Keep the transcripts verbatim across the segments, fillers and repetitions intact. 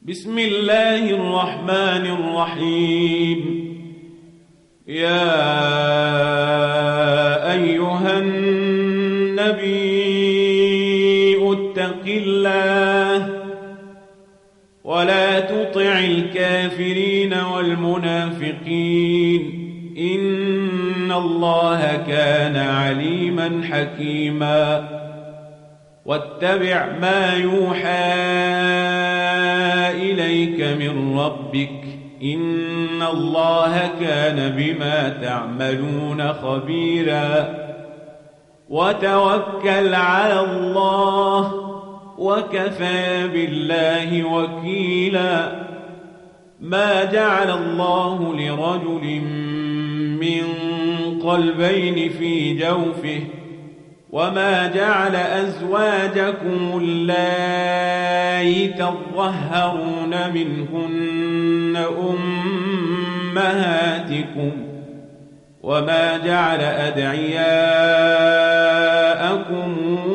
بسم الله الرحمن الرحيم. يا أيها النبي اتق الله ولا تطع الكافرين والمنافقين إن الله كان عليما حكيما. واتبع ما يوحى إليك من ربك إن الله كان بما تعملون خبيرا. وتوكل على الله وكفى بالله وكيلا. ما جعل الله لرجل من قلبين في جوفه وما جعل أزواجكم اللائي تظهرون منهن أمهاتكم وما جعل أدعياءكم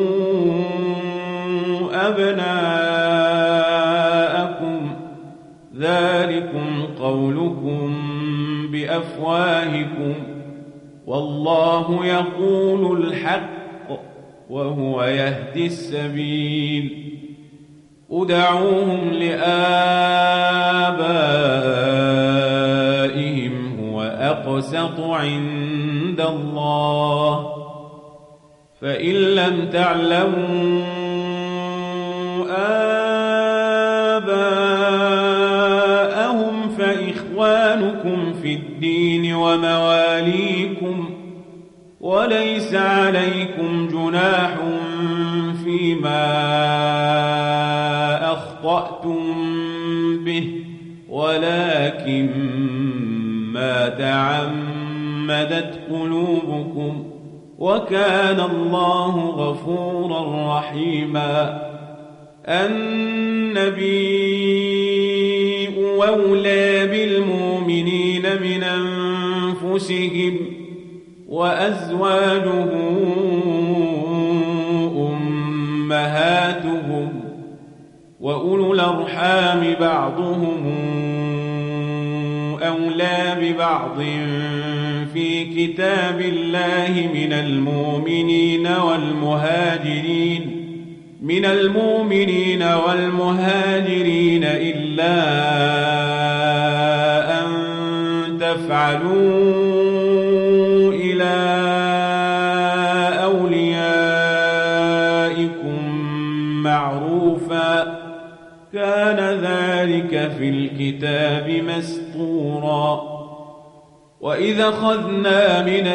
أبناءكم ذلكم قولكم بأفواهكم والله يقول الحق وهو يهدي السبيل. ادعوهم لآبائهم هو أقسط عند الله فإن لم تعلموا آباءهم فإخوانكم في الدين ومواليكم وليس عليكم جناح فيما أخطأتم به ولكن ما تعمدت قلوبكم وكان الله غفورا رحيما. النبي أولى بالمؤمنين من أنفسهم وأزواجه أمهاتهم وأولو الأرحام بعضهم أولى ببعض في كتاب الله من المؤمنين والمهاجرين من المؤمنين والمهاجرين إلا أن تفعلوا إلى أوليائكم معروفا كان ذلك في الكتاب مسطورا. وإذا أخذنا من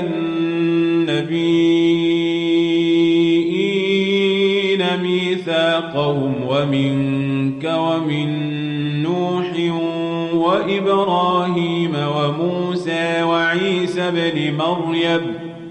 النبيين ميثاقهم ومنك ومن نوح وإبراهيم وموسى وعيسى بن مريم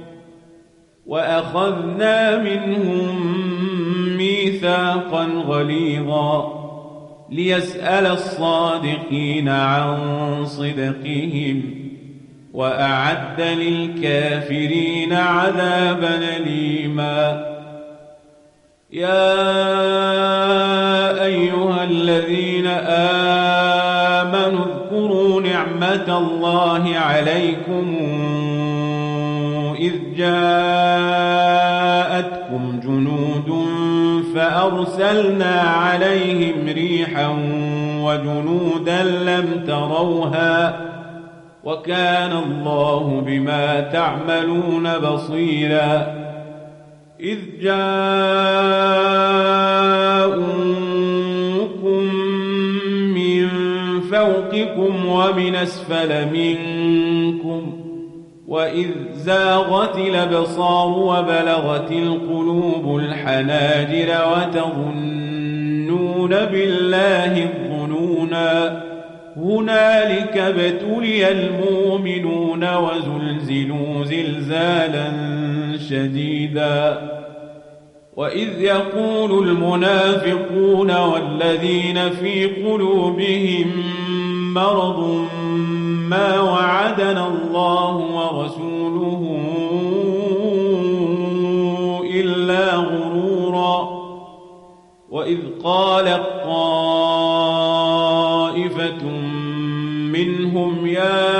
وأخذنا منهم ميثاقا غليظا ليسأل الصادقين عن صدقهم وأعد للكافرين عذابا أليما. يا أيها الذين آمنوا اذكروا نعمة الله عليكم إذ جاءتكم جنود فأرسلنا عليهم ريحا وجنودا لم تروها وكان الله بما تعملون بصيرا. إذ جاءوكم من فوقكم ومن أسفل منكم وإذ زاغت الأبصار وبلغت القلوب الحناجر وتظنون بالله الظنونا هنالك ابتلي المؤمنون وزلزلوا زلزالا شديدا. وإذ يقول المنافقون والذين في قلوبهم مرض ما وعدنا الله ورسوله إلا غرورا. وإذ قالت طائفة طائفة منهم يا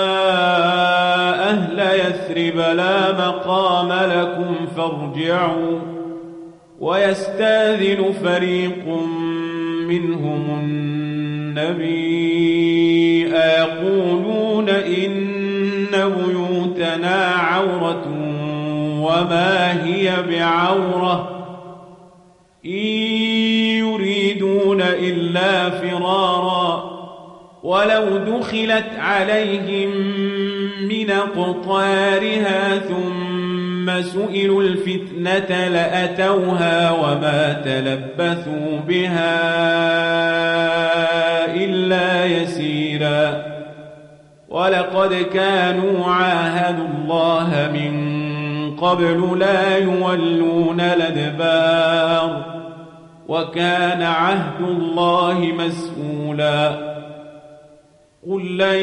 أهل يثرب لا مقام لكم فارجعوا ويستاذن فريق منهم النبي أيقولون إن بيوتنا عورة وما هي بعورة إن يريدون إلا فرارا ولو دخلت عليهم من أقطارها ثم سئلوا الفتنة لأتوها وما تلبثوا بها إلا يسيرا ولقد كانوا عاهدوا الله من قبل لا يولون الأدبار وكان عهد الله مسؤولا قل لن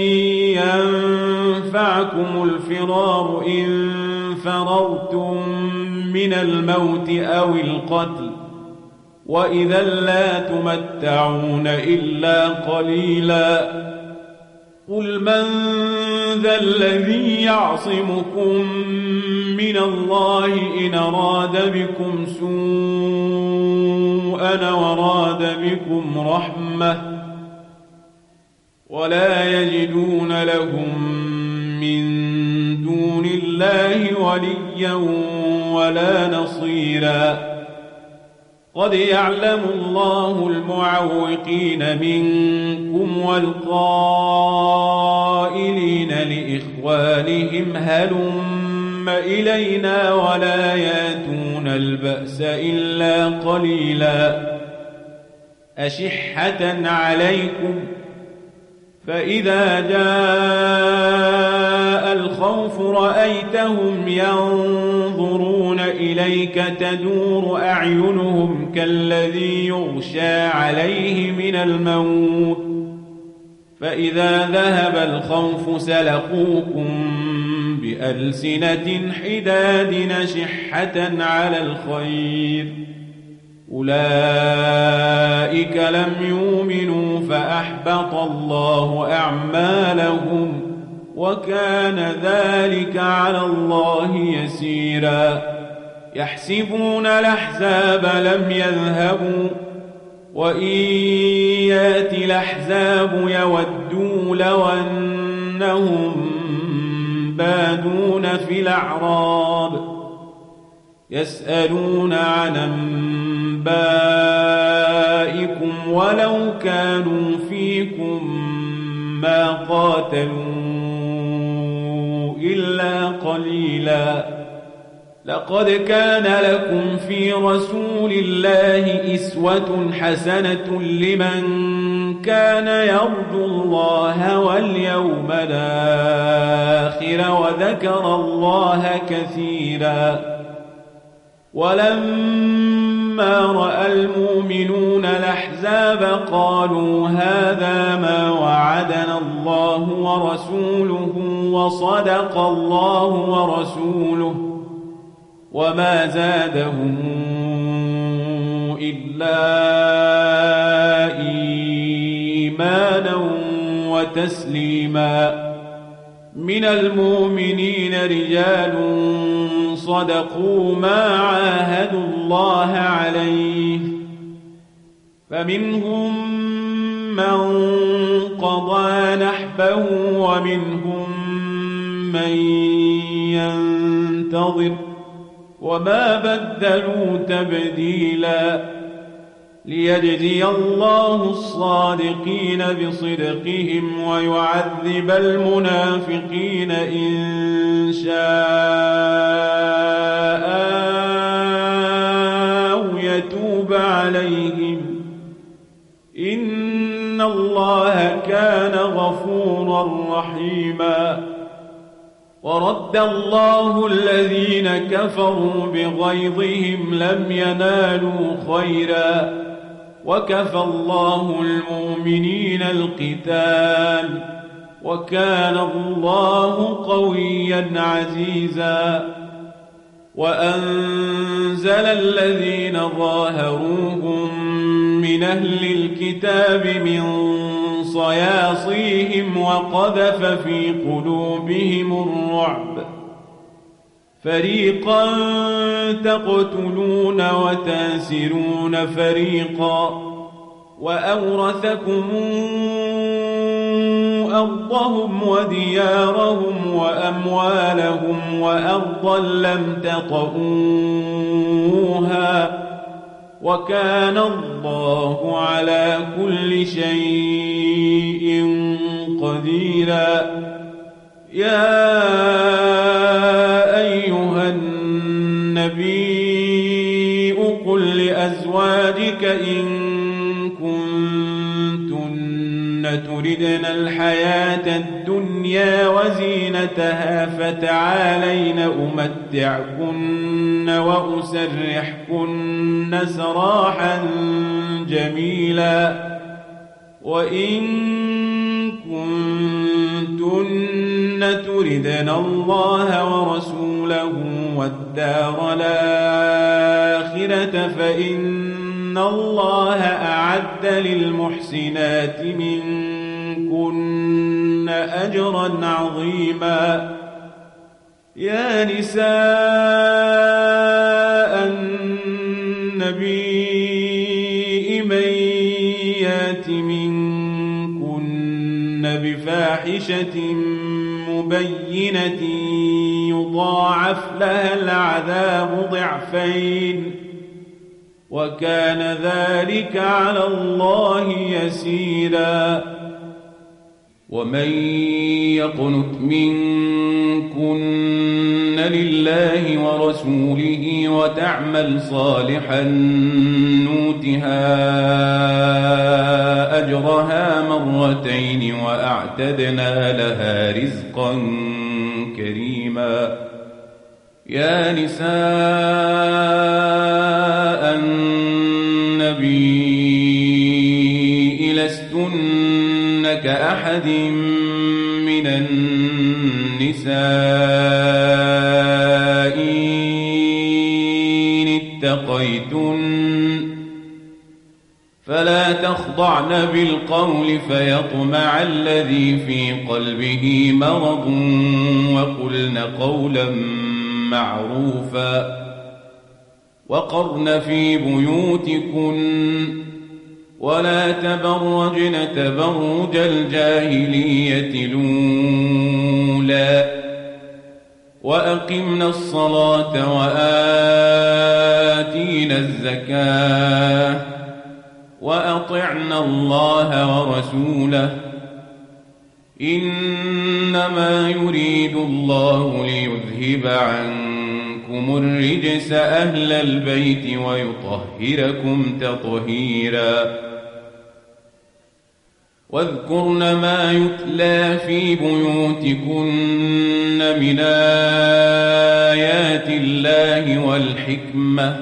ينفعكم الفرار إن فررتم من الموت أو القتل وإذا لا تمتعون إلا قليلا قل من ذا الذي يعصمكم من الله إن أراد بكم سوءا وراد بكم رحمة ولا يجدون لهم من دون الله وليا ولا نصيرا قد يعلم الله المعوقين منكم والقائلين لإخوانهم هلم إلينا ولا ياتون البأس إلا قليلا أشحة عليكم فإذا جاء الخوف رأيتهم ينظرون إليك تدور أعينهم كالذي يغشى عليه من الموت فإذا ذهب الخوف سلقوكم بألسنة حداد نشحة على الخير أولئك لم يؤمنوا فأحبط الله أعمالهم وكان ذلك على الله يسيرا يحسبون الأحزاب لم يذهبوا وإن يأتي الأحزاب يودوا لو أنهم بادون في الأعراب يسألون عن أنبائكم ولو كانوا فيكم ما قاتلوا إلا قليلا لقد كان لكم في رسول الله أسوة حسنة لمن كان يرجو الله واليوم الآخر وذكر الله كثيرا ولما رأى المؤمنون الأحزاب قالوا هذا ما وعدنا الله ورسوله وصدق الله ورسوله وما زادهم إلا إيمانا وتسليما من المؤمنين رجال صدقوا ما عاهدوا الله عليه فمنهم من قضى نحبه ومنهم من ينتظر وما بدلوا تبديلا ليجزي الله الصادقين بصدقهم ويعذب المنافقين إن شاء أو يتوب عليهم إن الله كان غفورا رحيما ورد الله الذين كفروا بغيظهم لم ينالوا خيرا وكفى الله المؤمنين القتال وكان الله قويا عزيزا وأنزل الذين ظاهروهم من من أهل الكتاب من صياصيهم وقذف في قلوبهم الرعب فريقا تقتلون وتاسرون فريقا وأورثكم أرضهم وديارهم وأموالهم وأرضا لم تطئوها وكان الله على كل شيء قديرا. يا أيها النبي قل لأزواجك إن كنتن تردن الحياة الدنيا وزينتها فتعالين أمتعكن وأسرحكن سراحا جميلا. وإن كنتن تردن الله ورسوله والدار الآخرة فإن الله أعد للمحسنات منكن أجرا عظيما. يا نساء النبي من يات منكن بفاحشة مبينة يضاعف لها العذاب ضعفين وكان ذلك على الله يسيرا. ومن يقنت منكن لله ورسوله وتعمل صالحا نوتها أجرها مرتين وأعتدنا لها رزقا كريما. يا نساء النبي لستن كأحد من النساء إن اتقيتن فلا تخضعن بالقول فيطمع الذي في قلبه مرض وقلن قولا معروفا وقرن في بيوتكن ولا تبرجن تبرج الجاهلية الأولى وأقمنا الصلاة وآتينا الزكاة وأطعنا الله ورسوله إنما يريد الله ليذهب عنكم الرجس أهل البيت ويطهركم تطهيرا. واذكرن ما يتلى في بيوتكن من آيات الله والحكمة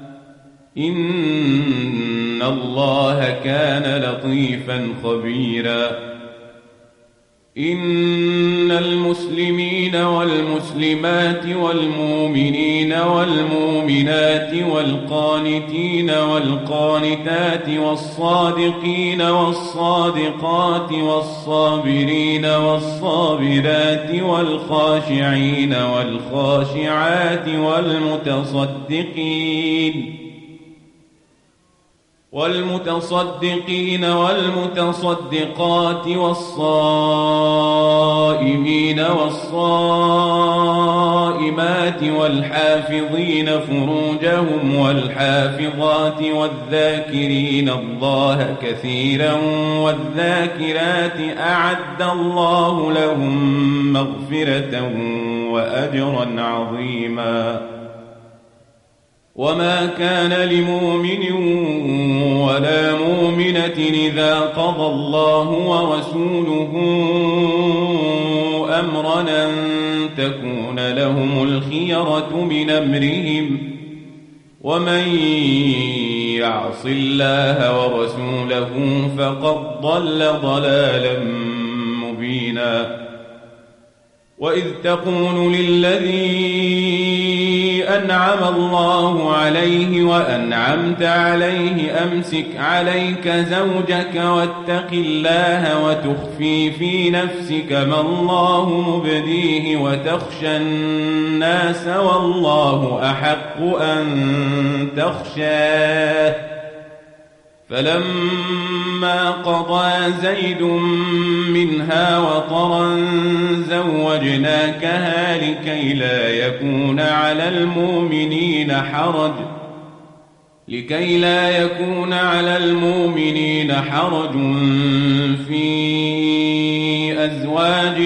إن الله كان لطيفا خبيرا. إن المسلمين والمسلمات والمؤمنين والمؤمنات والقانتين والقانتات والصادقين والصادقات والصابرين والصابرات والخاشعين والخاشعات والمتصدقين والمتصدقين والمتصدقات والصائمين والصائمات والحافظين فروجهم والحافظات والذاكرين الله كثيرا والذاكرات أعد الله لهم مغفرة وأجرا عظيما. وما كان لمؤمن ولا مؤمنة إذا قضى الله ورسوله أمرا أن تكون لهم الخيرة من أمرهم ومن يعص الله ورسوله فقد ضل ضلالا مبينا. وإذ تقول للذي أنعم الله عليه وأنعمت عليه أمسك عليك زوجك واتق الله وتخفي في نفسك ما الله مبديه وتخشى الناس والله أحق أن تخشاه فلما قضى زيد منها وطرا زوجناكها لكي لا يكون على المؤمنين حرج لكي لا يكون على المؤمنين حرج في أزواج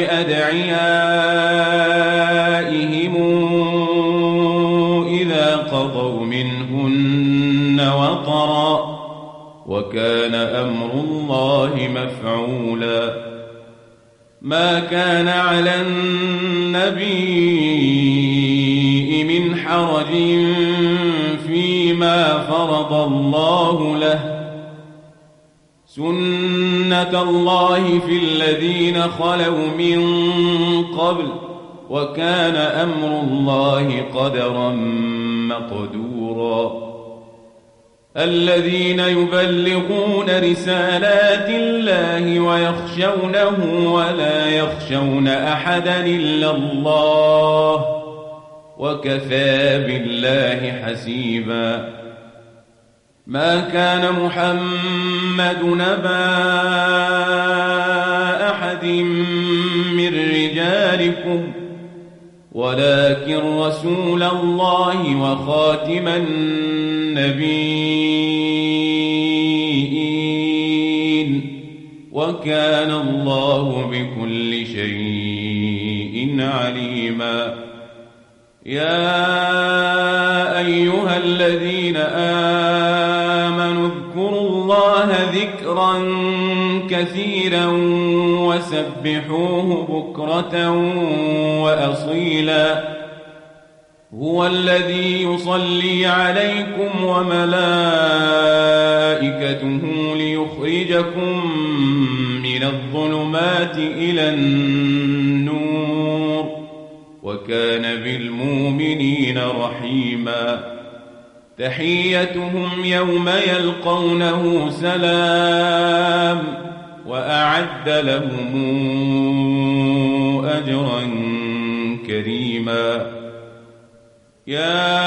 أدعيائهم إذا قضوا منهن وطرا وكان أمر الله مفعولا ما كان على النبي من حرج فيما فرض الله له سنة الله في الذين خلوا من قبل وكان أمر الله قدرا مقدورا الذين يبلغون رسالات الله ويخشونه ولا يخشون أحدا إلا الله وكفى بالله حسيبا ما كان محمد نبا أحد من رجالكم ولكن رسول الله وخاتم النبيين وكان الله بكل شيء عليما يا أيها الذين آمنوا اذكروا الله ذكرا كثيرا وسبحوه بكرة وأصيلا هو الذي يصلي عليكم وملائكته ليخرجكم من الظلمات إلى النور وكان بالمؤمنين رحيما تحيتهم يوم يلقونه سلام وأعد لهم أجرا كريما يا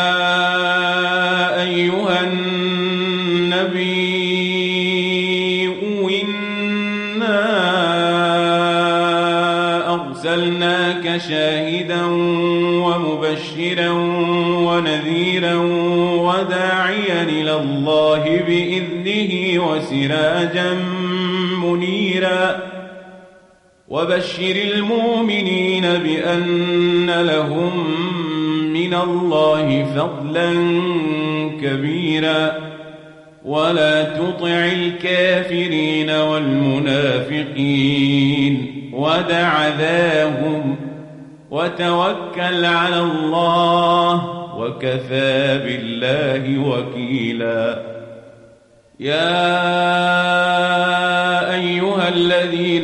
أيها النبي إنا أرسلناك شاهدا ومبشرا ونذيرا وداعيا إلى الله بإذنه وسراجا منيرا وبشر المؤمنين بأن لهم من الله فضلا كبيرا ولا تطع الكافرين والمنافقين ودع ذاهم وتوكل على الله وكفى بالله وكيلا يا أيها الذين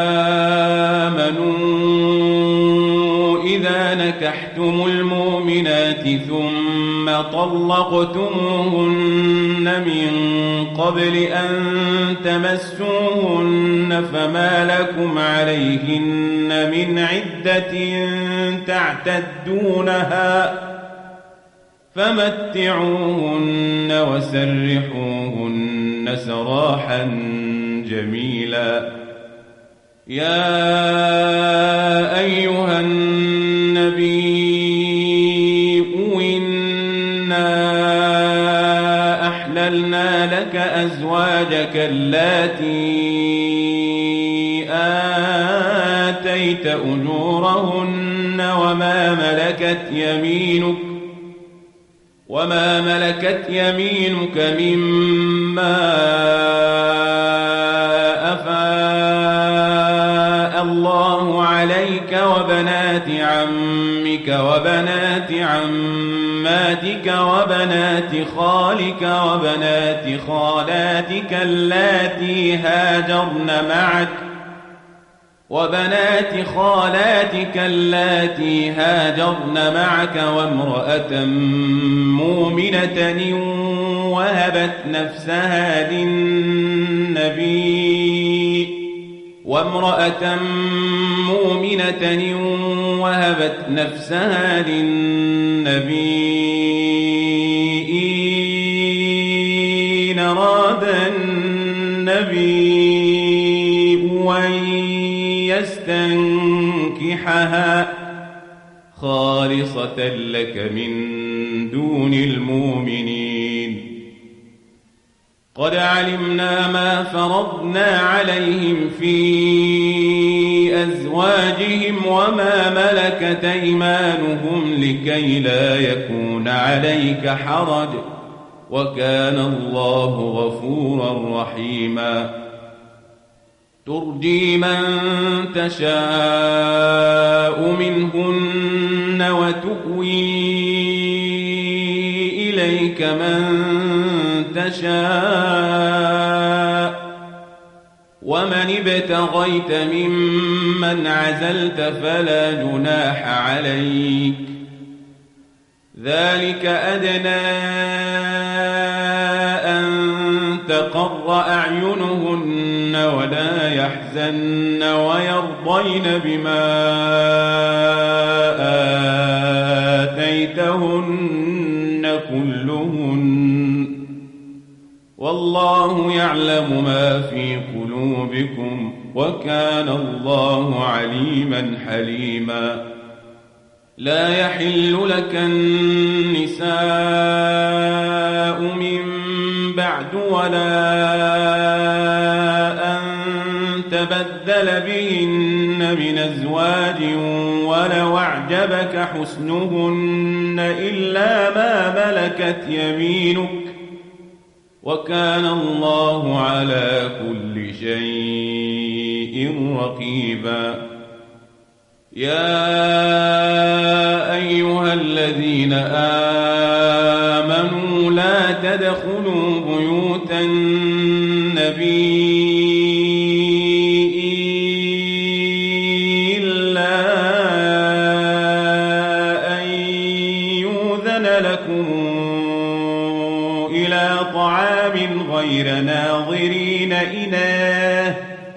آمنوا إذا نكحتم المؤمنات ثم طلقتموهن من قبل أن تمسوهن فما لكم عليهن من عدة تعتدونها فمتعوهن وسرحوهن سراحا جميلا يا أيها النبي إنا أحللنا لك أزواجك اللاتي آتيت أجورهن وما ملكت يمينك وما ملكت يمينك مما أفاء الله عليك وبنات عمك وبنات عماتك وبنات خالك وبنات خالاتك اللاتي هاجرن معك وبنات خالاتك اللاتي هاجرن معك وامرأة مؤمنة وهبت نفسها للنبي وامرأة مؤمنة وهبت نفسها للنبي إن أراد النبي أن يستنكحها خالصة لك من دون المؤمنين قد علمنا ما فرضنا عليهم في أزواجهم وما ملكت أيمانهم لكي لا يكون عليك حرج وكان الله غفورا رحيما ترجي من تشاء منهن وتؤوي إليك من تشاء ومن ابتغيت ممن عزلت فلا جناح عليك ذلك أدنى أن تقر أعينهن ولا يحزن ويرضين بما آتيتهن كلهن والله يعلم ما في قلوبكم وكان الله عليما حليما لا يحل لك النساء من بعد ولا أن تبدل بهن من أزواج ولو أعجبك حسنهن إلا ما ملكت يمينك وكان الله على كل شيء رقيبا يا أيها الذين آمنوا لا تدخلوا بيوت النبي إلا أن يؤذن لكم إلى طعام غير ناظرين إناه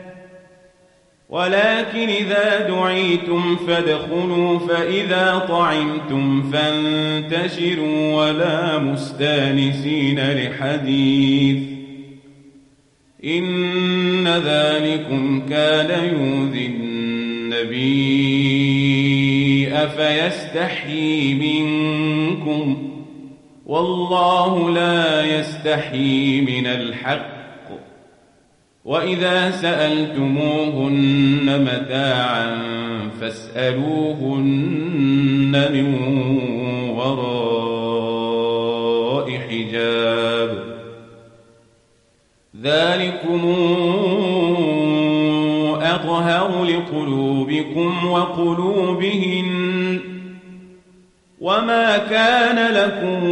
ولكن إذا دعيتم فادخلوا فإذا طعمتم فانتشروا ولا مستانسين لحديث إن ذلكم كان يؤذي النبي أفيستحيي منكم والله لا يستحيي من الحق وإذا سألتموهن متاعا فاسألوهن من وراء حجاب ذلكم أطهر لقلوبكم وقلوبهن وما كان لكم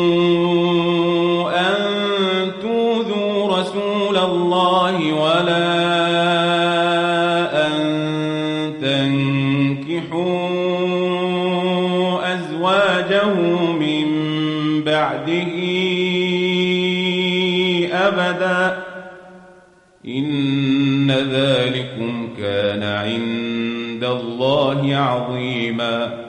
أن تؤذوا رسول الله ولا أن تنكحوا أزواجه من بعده أبدا إن ذلكم كان عند الله عظيما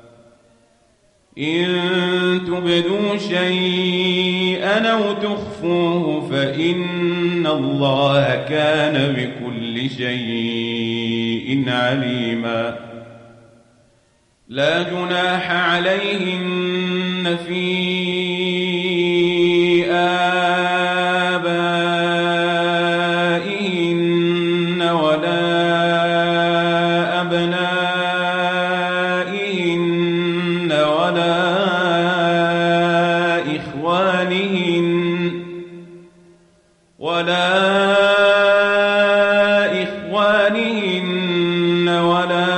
إن تبدوا شيئا أو تخفوه فإن الله كان بكل شيء عليما لا جناح عليهن في آبائهن ولا أبنائهن ولا إخوانهن ولا إخوانهن ولا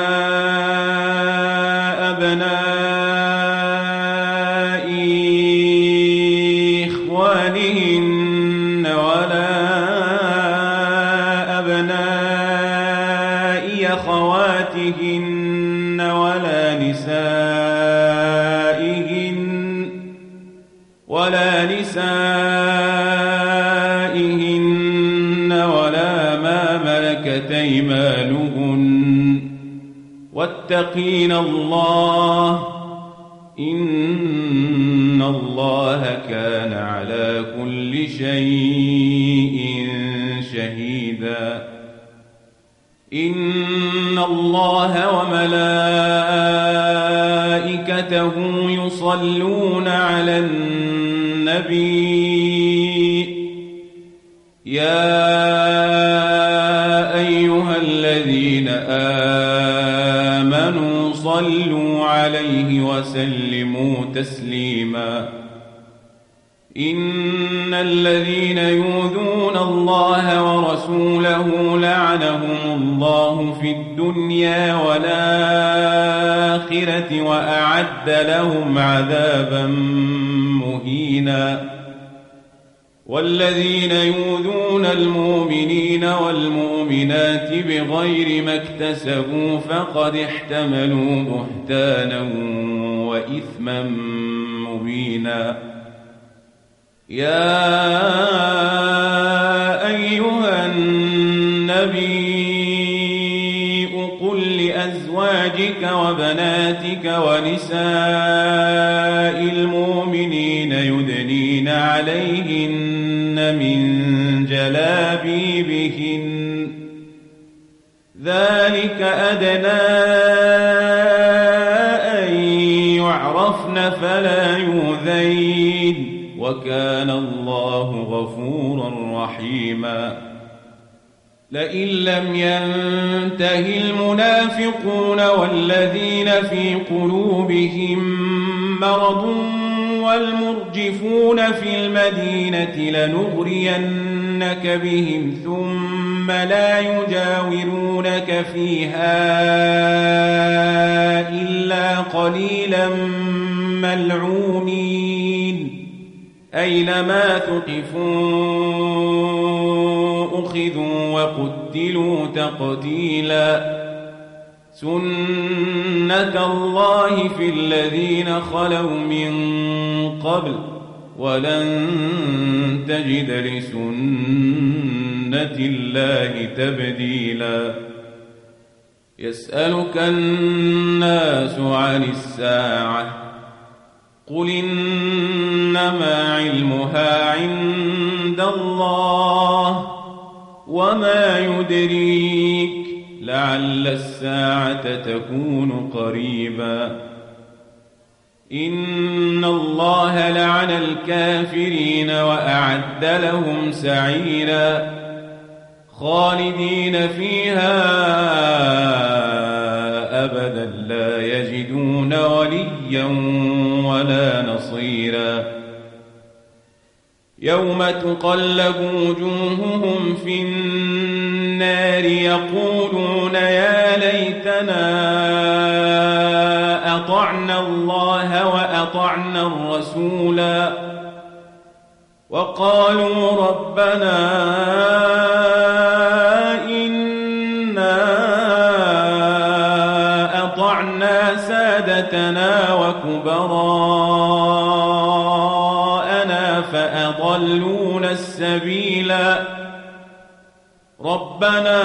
أبناء إخوانهن ولا أبناء أخواتهن ولا نسائهن ولا نسائهن ولا ما ملكت أيمانهن واتقين الله إن الله كان على كل شيء شهيدا إن الله وملائكته يصلون على النبي يا أيها الذين آمنوا صلوا عليه وسلموا تسليما إن الذين يؤذون الله ورسوله لعنهم الله في الدنيا والآخرة وأعد لهم عذابا مهينا والذين يؤذون المؤمنين والمؤمنات بغير ما اكتسبوا فقد احتملوا بهتانا وإثما مبينا يا أيها النبي قل لأزواجك وبناتك ونساء المؤمنين يدنين عليهن من جلابيبهن ذلك أدنى أن يعرفن فلا يؤذين وكان الله غفورا رحيما لئن لم ينته المنافقون والذين في قلوبهم مرض والمرجفون في المدينة لنغرينك بهم ثم لا يجاورونك فيها إلا قليلا ملعونين أينما ثقفوا أخذوا وقتلوا تقتيلا سنة الله في الذين خلوا من قبل ولن تجد لسنة الله تبديلا يسألك الناس عن الساعة قل إنما علمها عند الله وما يدريك لعل الساعة تكون قريبا إن الله لعن الكافرين وأعد لهم سعيرا خالدين فيها أبدا لا يجدون وليا ولا نصيرا يوم تقلب وجوههم في النار يقولون يا ليتنا أطعنا الله وأطعنا الرسولا وقالوا ربنا إنا أطعنا سادتنا وكبراءنا فأضلون السبيلا ربنا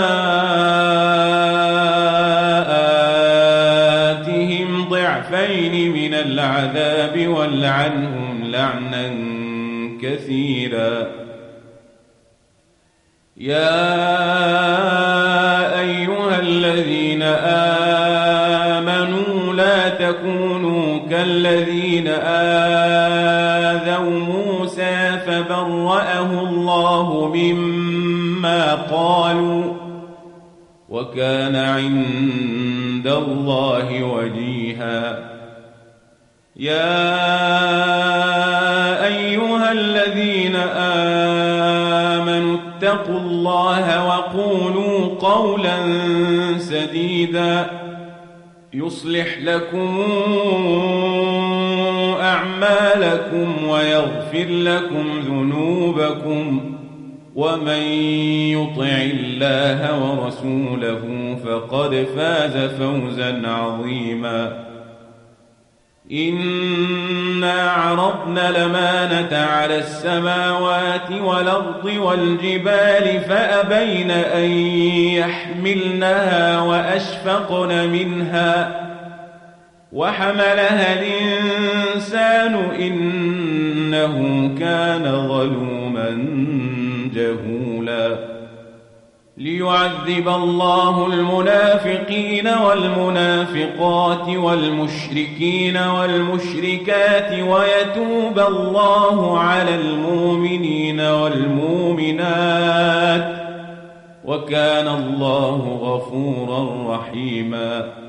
آتهم ضعفين من العذاب والعنهم لعنا كثيرا يا أيها الذين آمنوا لا تكونوا كالذين آذوا موسى فبرأه الله مما قالوا وكان عند الله وجيها يا أيها الذين آمنوا اتقوا الله وقولوا قولا سديدا يصلح لكم أعمالكم ويغفر لكم ذنوبكم ومن يطع الله ورسوله فقد فاز فوزا عظيما. إنا عرضنا الأمانة على السماوات والأرض والجبال فأبين أن يحملنها وأشفقن منها وحملها الإنسان إنه كان ظلوما جهولا. ليعذب الله المنافقين والمنافقات والمشركين والمشركات ويتوب الله على المؤمنين والمؤمنات وكان الله غفورا رحيما.